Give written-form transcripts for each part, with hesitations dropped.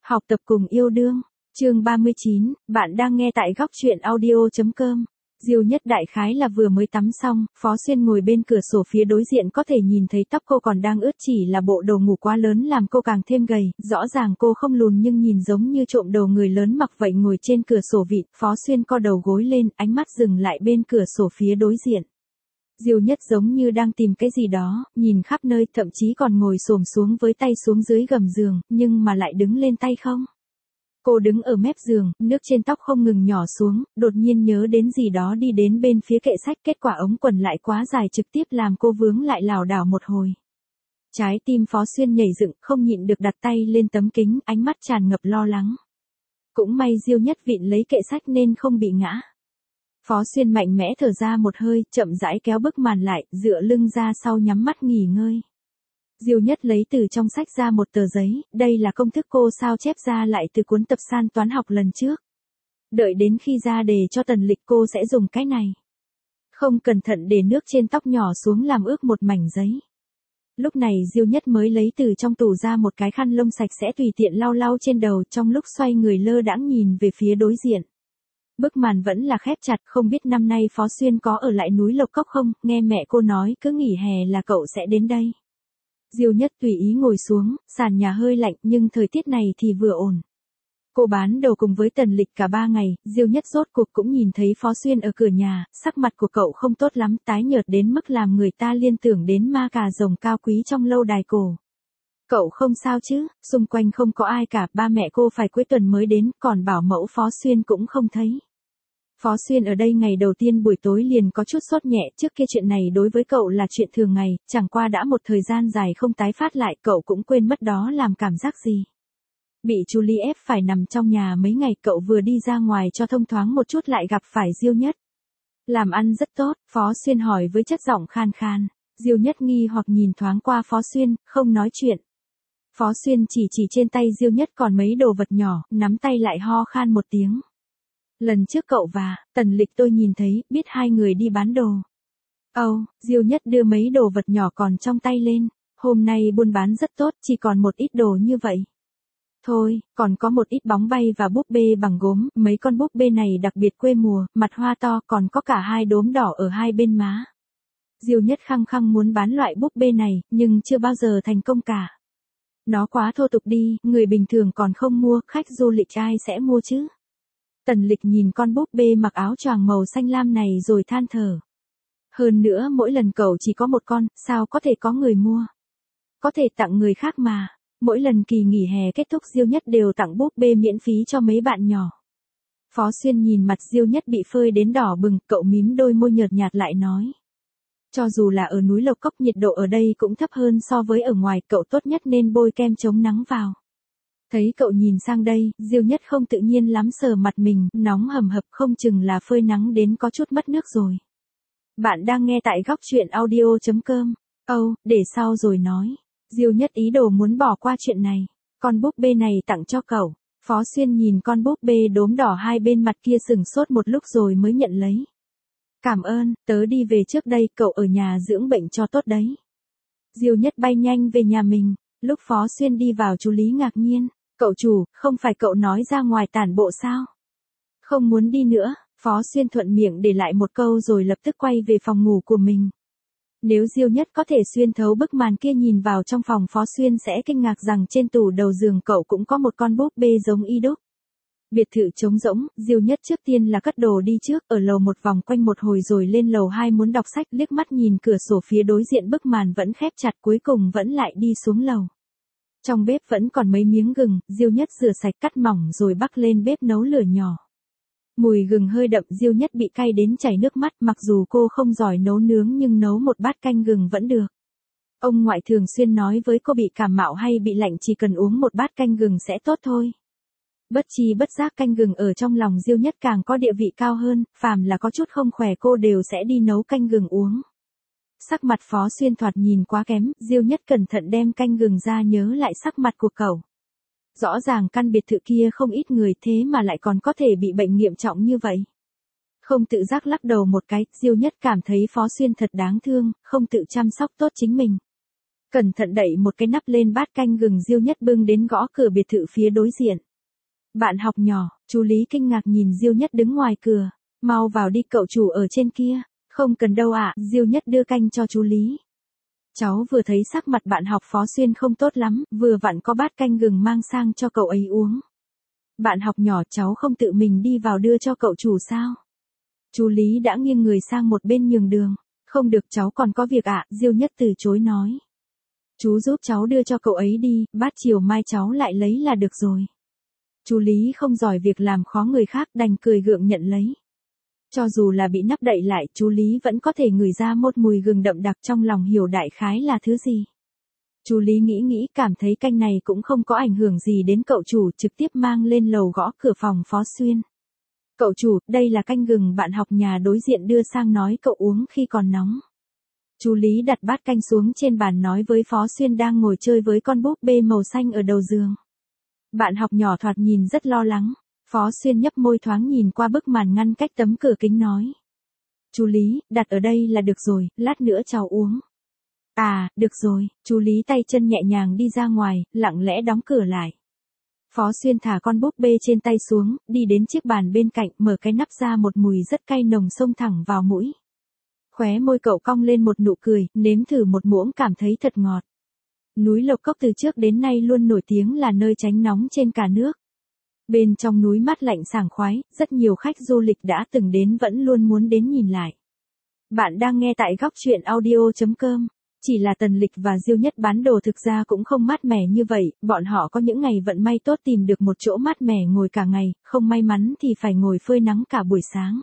Học tập cùng yêu đương. Chương 39, bạn đang nghe tại góc truyện audio.com. Diêu Nhất đại khái là vừa mới tắm xong, Phó Xuyên ngồi bên cửa sổ phía đối diện có thể nhìn thấy tóc cô còn đang ướt, chỉ là bộ đồ ngủ quá lớn làm cô càng thêm gầy, rõ ràng cô không lùn nhưng nhìn giống như trộm đầu người lớn mặc vậy. Ngồi trên cửa sổ vịn, Phó Xuyên co đầu gối lên, ánh mắt dừng lại bên cửa sổ phía đối diện. Diêu Nhất giống như đang tìm cái gì đó, nhìn khắp nơi, thậm chí còn ngồi xổm xuống với tay xuống dưới gầm giường, nhưng mà lại đứng lên tay không. Cô đứng ở mép giường, nước trên tóc không ngừng nhỏ xuống, đột nhiên nhớ đến gì đó đi đến bên phía kệ sách, kết quả ống quần lại quá dài trực tiếp làm cô vướng lại lảo đảo một hồi. Trái tim Phó Xuyên nhảy dựng, không nhịn được đặt tay lên tấm kính, ánh mắt tràn ngập lo lắng. Cũng may Diêu Nhất vịn lấy kệ sách nên không bị ngã. Phó Xuyên mạnh mẽ thở ra một hơi, chậm rãi kéo bức màn lại, dựa lưng ra sau nhắm mắt nghỉ ngơi. Diêu Nhất lấy từ trong sách ra một tờ giấy, đây là công thức cô sao chép ra lại từ cuốn tập san toán học lần trước. Đợi đến khi ra đề cho Tần Lịch cô sẽ dùng cái này. Không cẩn thận để nước trên tóc nhỏ xuống làm ướt một mảnh giấy. Lúc này Diêu Nhất mới lấy từ trong tủ ra một cái khăn lông sạch sẽ tùy tiện lau lau trên đầu, trong lúc xoay người lơ đãng nhìn về phía đối diện. Bức màn vẫn là khép chặt, không biết năm nay Phó Xuyên có ở lại núi Lộc Cốc không, nghe mẹ cô nói cứ nghỉ hè là cậu sẽ đến đây. Diêu Nhất tùy ý ngồi xuống, sàn nhà hơi lạnh nhưng thời tiết này thì vừa ổn. Cô bán đồ cùng với Tần Lịch cả 3 ngày, Diêu Nhất rốt cuộc cũng nhìn thấy Phó Xuyên ở cửa nhà, sắc mặt của cậu không tốt lắm, tái nhợt đến mức làm người ta liên tưởng đến ma cà rồng cao quý trong lâu đài cổ. Cậu không sao chứ, xung quanh không có ai cả, ba mẹ cô phải cuối tuần mới đến, còn bảo mẫu Phó Xuyên cũng không thấy. Phó Xuyên ở đây ngày đầu tiên buổi tối liền có chút sốt nhẹ, trước kia chuyện này đối với cậu là chuyện thường ngày, chẳng qua đã một thời gian dài không tái phát lại, cậu cũng quên mất đó làm cảm giác gì. Bị chú Lý ép phải nằm trong nhà mấy ngày, cậu vừa đi ra ngoài cho thông thoáng một chút lại gặp phải Diêu Nhất. Làm ăn rất tốt, Phó Xuyên hỏi với chất giọng khan khan. Diêu Nhất nghi hoặc nhìn thoáng qua Phó Xuyên, không nói chuyện. Phó Xuyên chỉ trên tay Diêu Nhất còn mấy đồ vật nhỏ, nắm tay lại ho khan một tiếng. Lần trước cậu và Tần Lịch tôi nhìn thấy, biết hai người đi bán đồ. Diêu Nhất đưa mấy đồ vật nhỏ còn trong tay lên. Hôm nay buôn bán rất tốt, chỉ còn một ít đồ như vậy. Thôi, còn có một ít bóng bay và búp bê bằng gốm, mấy con búp bê này đặc biệt quê mùa, mặt hoa to, còn có cả 2 đốm đỏ ở hai bên má. Diêu Nhất khăng khăng muốn bán loại búp bê này, nhưng chưa bao giờ thành công cả. Nó quá thô tục đi, người bình thường còn không mua, khách du lịch ai sẽ mua chứ? Tần Lịch nhìn con búp bê mặc áo choàng màu xanh lam này rồi than thở. Hơn nữa mỗi lần cậu chỉ có một con, sao có thể có người mua? Có thể tặng người khác mà. Mỗi lần kỳ nghỉ hè kết thúc Diêu Nhất đều tặng búp bê miễn phí cho mấy bạn nhỏ. Phó Xuyên nhìn mặt Diêu Nhất bị phơi đến đỏ bừng, cậu mím đôi môi nhợt nhạt lại nói. Cho dù là ở núi Lộc Cốc nhiệt độ ở đây cũng thấp hơn so với ở ngoài, cậu tốt nhất nên bôi kem chống nắng vào. Thấy cậu nhìn sang đây, Diêu Nhất không tự nhiên lắm sờ mặt mình, nóng hầm hập, không chừng là phơi nắng đến có chút mất nước rồi. Bạn đang nghe tại góc truyện audio.com. Để sau rồi nói. Diêu Nhất ý đồ muốn bỏ qua chuyện này. Con búp bê này tặng cho cậu. Phó Xuyên nhìn con búp bê đốm đỏ hai bên mặt kia sừng sốt một lúc rồi mới nhận lấy. Cảm ơn, tớ đi về trước đây, cậu ở nhà dưỡng bệnh cho tốt đấy. Diêu Nhất bay nhanh về nhà mình. Lúc Phó Xuyên đi vào chú Lý ngạc nhiên. Cậu chủ, không phải cậu nói ra ngoài tản bộ sao? Không muốn đi nữa, Phó Xuyên thuận miệng để lại một câu rồi lập tức quay về phòng ngủ của mình. Nếu Diêu Nhất có thể xuyên thấu bức màn kia nhìn vào trong phòng, Phó Xuyên sẽ kinh ngạc rằng trên tủ đầu giường cậu cũng có một con búp bê giống y đúc. Biệt thự trống rỗng, Diêu Nhất trước tiên là cất đồ đi trước, ở lầu một vòng quanh một hồi rồi lên lầu 2 muốn đọc sách, liếc mắt nhìn cửa sổ phía đối diện bức màn vẫn khép chặt, cuối cùng vẫn lại đi xuống lầu. Trong bếp vẫn còn mấy miếng gừng, Diêu Nhất rửa sạch cắt mỏng rồi bắc lên bếp nấu lửa nhỏ. Mùi gừng hơi đậm, Diêu Nhất bị cay đến chảy nước mắt, mặc dù cô không giỏi nấu nướng nhưng nấu một bát canh gừng vẫn được. Ông ngoại thường xuyên nói với cô bị cảm mạo hay bị lạnh chỉ cần uống một bát canh gừng sẽ tốt thôi. Bất chi bất giác canh gừng ở trong lòng Diêu Nhất càng có địa vị cao hơn, phàm là có chút không khỏe cô đều sẽ đi nấu canh gừng uống. Sắc mặt Phó Xuyên thoạt nhìn quá kém, Diêu Nhất cẩn thận đem canh gừng ra nhớ lại sắc mặt của cậu. Rõ ràng căn biệt thự kia không ít người thế mà lại còn có thể bị bệnh nghiêm trọng như vậy. Không tự giác lắc đầu một cái, Diêu Nhất cảm thấy Phó Xuyên thật đáng thương, không tự chăm sóc tốt chính mình. Cẩn thận đậy một cái nắp lên bát canh gừng Diêu Nhất bưng đến gõ cửa biệt thự phía đối diện. Bạn học nhỏ, chú Lý kinh ngạc nhìn Diêu Nhất đứng ngoài cửa. Mau vào đi, cậu chủ ở trên kia. Không cần đâu ạ, Diêu Nhất đưa canh cho chú Lý. Cháu vừa thấy sắc mặt bạn học Phó Xuyên không tốt lắm, vừa vặn có bát canh gừng mang sang cho cậu ấy uống. Bạn học nhỏ, cháu không tự mình đi vào đưa cho cậu chủ sao? Chú Lý đã nghiêng người sang một bên nhường đường. Không được, cháu còn có việc ạ, Diêu Nhất từ chối nói. Chú giúp cháu đưa cho cậu ấy đi, bát chiều mai cháu lại lấy là được rồi. Chú Lý không giỏi việc làm khó người khác, đành cười gượng nhận lấy. Cho dù là bị nắp đậy lại, chú Lý vẫn có thể ngửi ra một mùi gừng đậm đặc, trong lòng hiểu đại khái là thứ gì. Chú Lý nghĩ cảm thấy canh này cũng không có ảnh hưởng gì đến cậu chủ, trực tiếp mang lên lầu gõ cửa phòng Phó Xuyên. Cậu chủ, đây là canh gừng bạn học nhà đối diện đưa sang, nói cậu uống khi còn nóng. Chú Lý đặt bát canh xuống trên bàn nói với Phó Xuyên đang ngồi chơi với con búp bê màu xanh ở đầu giường. Bạn học nhỏ thoạt nhìn rất lo lắng. Phó Xuyên nhấp môi thoáng nhìn qua bức màn ngăn cách tấm cửa kính nói. Chú Lý, đặt ở đây là được rồi, lát nữa cháu uống. À, được rồi, chú Lý tay chân nhẹ nhàng đi ra ngoài, lặng lẽ đóng cửa lại. Phó Xuyên thả con búp bê trên tay xuống, đi đến chiếc bàn bên cạnh, mở cái nắp ra, một mùi rất cay nồng xông thẳng vào mũi. Khóe môi cậu cong lên một nụ cười, nếm thử một muỗng cảm thấy thật ngọt. Núi Lộc Cốc từ trước đến nay luôn nổi tiếng là nơi tránh nóng trên cả nước. Bên trong núi mát lạnh sảng khoái, rất nhiều khách du lịch đã từng đến vẫn luôn muốn đến nhìn lại. Bạn đang nghe tại góc truyện audio.com. Chỉ là Tần Lịch và Diêu Nhất bán đồ thực ra cũng không mát mẻ như vậy, bọn họ có những ngày vận may tốt tìm được một chỗ mát mẻ ngồi cả ngày, không may mắn thì phải ngồi phơi nắng cả buổi sáng.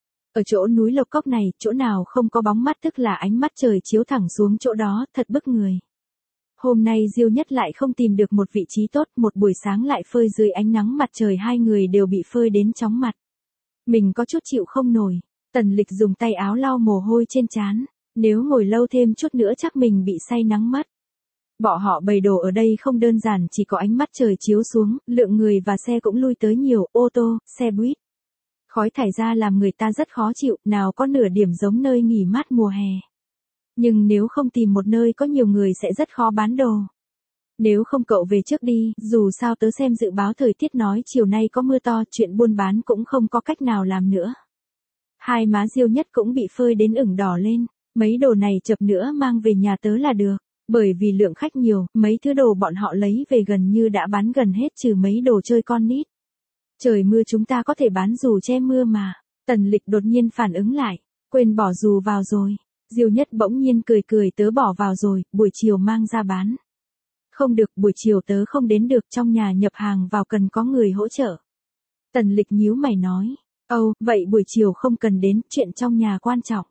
Ở chỗ núi Lộc Cốc này, chỗ nào không có bóng mát tức là ánh mắt trời chiếu thẳng xuống chỗ đó, thật bức người. Hôm nay Diêu Nhất lại không tìm được một vị trí tốt, một buổi sáng lại phơi dưới ánh nắng mặt trời, hai người đều bị phơi đến chóng mặt. Mình có chút chịu không nổi. Tần Lịch dùng tay áo lau mồ hôi trên trán. Nếu ngồi lâu thêm chút nữa chắc mình bị say nắng mất. Bọn họ bày đồ ở đây không đơn giản chỉ có ánh mắt trời chiếu xuống, lượng người và xe cũng lui tới nhiều, ô tô, xe buýt. Khói thải ra làm người ta rất khó chịu, nào có nửa điểm giống nơi nghỉ mát mùa hè. Nhưng nếu không tìm một nơi có nhiều người sẽ rất khó bán đồ. Nếu không cậu về trước đi, dù sao tớ xem dự báo thời tiết nói chiều nay có mưa to, chuyện buôn bán cũng không có cách nào làm nữa. Hai má Diêu Nhất cũng bị phơi đến ửng đỏ lên, mấy đồ này chập nữa mang về nhà tớ là được, bởi vì lượng khách nhiều, mấy thứ đồ bọn họ lấy về gần như đã bán gần hết trừ mấy đồ chơi con nít. Trời mưa chúng ta có thể bán dù che mưa mà. Tần Lịch đột nhiên phản ứng lại, quên bỏ dù vào rồi. Diêu Nhất bỗng nhiên cười, tớ bỏ vào rồi, buổi chiều mang ra bán. Không được, buổi chiều tớ không đến được, trong nhà nhập hàng vào cần có người hỗ trợ. Tần Lịch nhíu mày nói, vậy buổi chiều không cần đến, chuyện trong nhà quan trọng.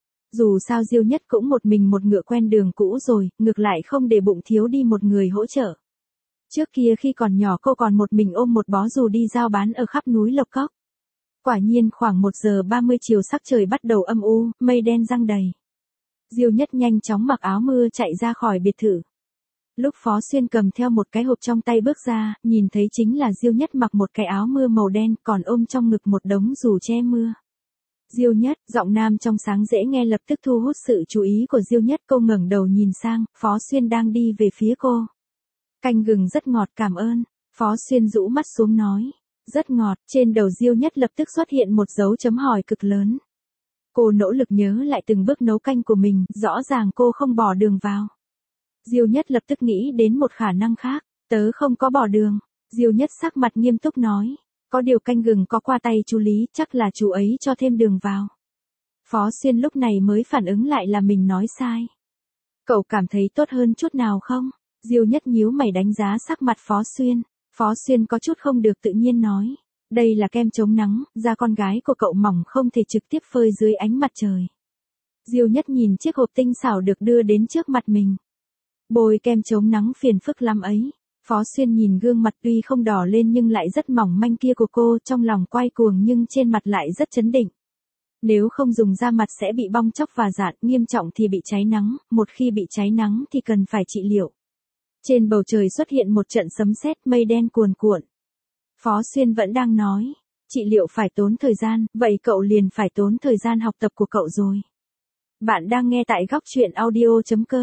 Dù sao Diêu Nhất cũng một mình một ngựa quen đường cũ rồi, ngược lại không để bụng thiếu đi một người hỗ trợ. Trước kia khi còn nhỏ cô còn một mình ôm một bó dù đi giao bán ở khắp núi Lộc Cốc. Quả nhiên khoảng 1:30 chiều sắc trời bắt đầu âm u, mây đen giăng đầy. Diêu Nhất nhanh chóng mặc áo mưa chạy ra khỏi biệt thự. Lúc Phó Xuyên cầm theo một cái hộp trong tay bước ra, nhìn thấy chính là Diêu Nhất mặc một cái áo mưa màu đen còn ôm trong ngực một đống dù che mưa. Diêu Nhất, giọng nam trong sáng dễ nghe lập tức thu hút sự chú ý của Diêu Nhất, cô ngẩng đầu nhìn sang, Phó Xuyên đang đi về phía cô. Canh gừng rất ngọt, cảm ơn. Phó Xuyên rũ mắt xuống nói. Rất ngọt, trên đầu Diêu Nhất lập tức xuất hiện một dấu chấm hỏi cực lớn. Cô nỗ lực nhớ lại từng bước nấu canh của mình, rõ ràng cô không bỏ đường vào. Diêu Nhất lập tức nghĩ đến một khả năng khác, tớ không có bỏ đường. Diêu Nhất sắc mặt nghiêm túc nói. Có điều canh gừng có qua tay chú Lý, chắc là chú ấy cho thêm đường vào. Phó Xuyên lúc này mới phản ứng lại là mình nói sai. Cậu cảm thấy tốt hơn chút nào không? Diêu Nhất nhíu mày đánh giá sắc mặt Phó Xuyên. Phó Xuyên có chút không được tự nhiên nói. Đây là kem chống nắng, da con gái của cậu mỏng không thể trực tiếp phơi dưới ánh mặt trời. Diêu Nhất nhìn chiếc hộp tinh xảo được đưa đến trước mặt mình. Bôi kem chống nắng phiền phức lắm ấy. Phó Xuyên nhìn gương mặt tuy không đỏ lên nhưng lại rất mỏng manh kia của cô, trong lòng quay cuồng nhưng trên mặt lại rất trấn định. Nếu không dùng da mặt sẽ bị bong tróc và rạn, nghiêm trọng thì bị cháy nắng, một khi bị cháy nắng thì cần phải trị liệu. Trên bầu trời xuất hiện một trận sấm sét, mây đen cuồn cuộn. Phó Xuyên vẫn đang nói, trị liệu phải tốn thời gian, vậy cậu liền phải tốn thời gian học tập của cậu rồi. Bạn đang nghe tại góc truyện audio.com.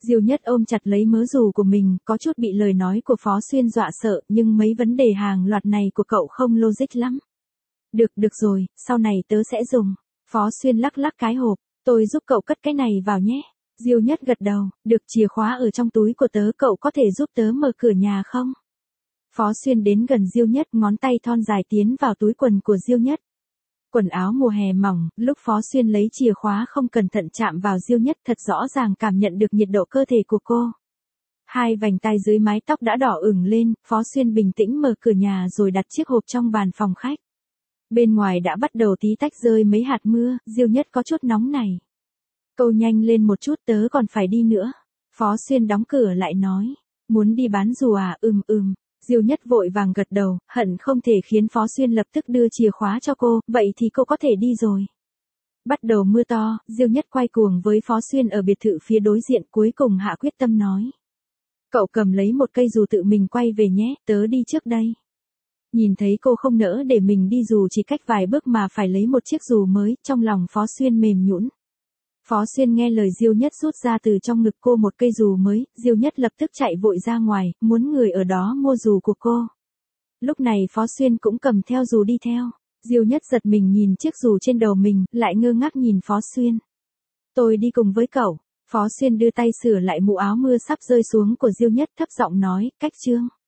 Diêu Nhất ôm chặt lấy mớ dù của mình, có chút bị lời nói của Phó Xuyên dọa sợ, nhưng mấy vấn đề hàng loạt này của cậu không logic lắm. Được rồi, sau này tớ sẽ dùng. Phó Xuyên lắc lắc cái hộp, tôi giúp cậu cất cái này vào nhé. Diêu Nhất gật đầu, được, chìa khóa ở trong túi của tớ, cậu có thể giúp tớ mở cửa nhà không? Phó Xuyên đến gần Diêu Nhất, ngón tay thon dài tiến vào túi quần của Diêu Nhất. Quần áo mùa hè mỏng, lúc Phó Xuyên lấy chìa khóa không cẩn thận chạm vào Diêu Nhất, thật rõ ràng cảm nhận được nhiệt độ cơ thể của cô. Hai vành tai dưới mái tóc đã đỏ ửng lên, Phó Xuyên bình tĩnh mở cửa nhà rồi đặt chiếc hộp trong bàn phòng khách. Bên ngoài đã bắt đầu tí tách rơi mấy hạt mưa, Diêu Nhất có chút nóng này. Câu nhanh lên một chút, tớ còn phải đi nữa. Phó Xuyên đóng cửa lại nói. Muốn đi bán dù à? Diêu Nhất vội vàng gật đầu, hận không thể khiến Phó Xuyên lập tức đưa chìa khóa cho cô, vậy thì cô có thể đi rồi. Bắt đầu mưa to, Diêu Nhất quay cuồng với Phó Xuyên ở biệt thự phía đối diện, cuối cùng hạ quyết tâm nói. Cậu cầm lấy một cây dù tự mình quay về nhé, tớ đi trước đây. Nhìn thấy cô không nỡ để mình đi dù chỉ cách vài bước mà phải lấy một chiếc dù mới, trong lòng Phó Xuyên mềm nhũn. Phó Xuyên nghe lời Diêu Nhất rút ra từ trong ngực cô một cây dù mới, Diêu Nhất lập tức chạy vội ra ngoài, muốn người ở đó mua dù của cô. Lúc này Phó Xuyên cũng cầm theo dù đi theo. Diêu Nhất giật mình nhìn chiếc dù trên đầu mình, lại ngơ ngác nhìn Phó Xuyên. Tôi đi cùng với cậu. Phó Xuyên đưa tay sửa lại mũ áo mưa sắp rơi xuống của Diêu Nhất, thấp giọng nói, cách chương.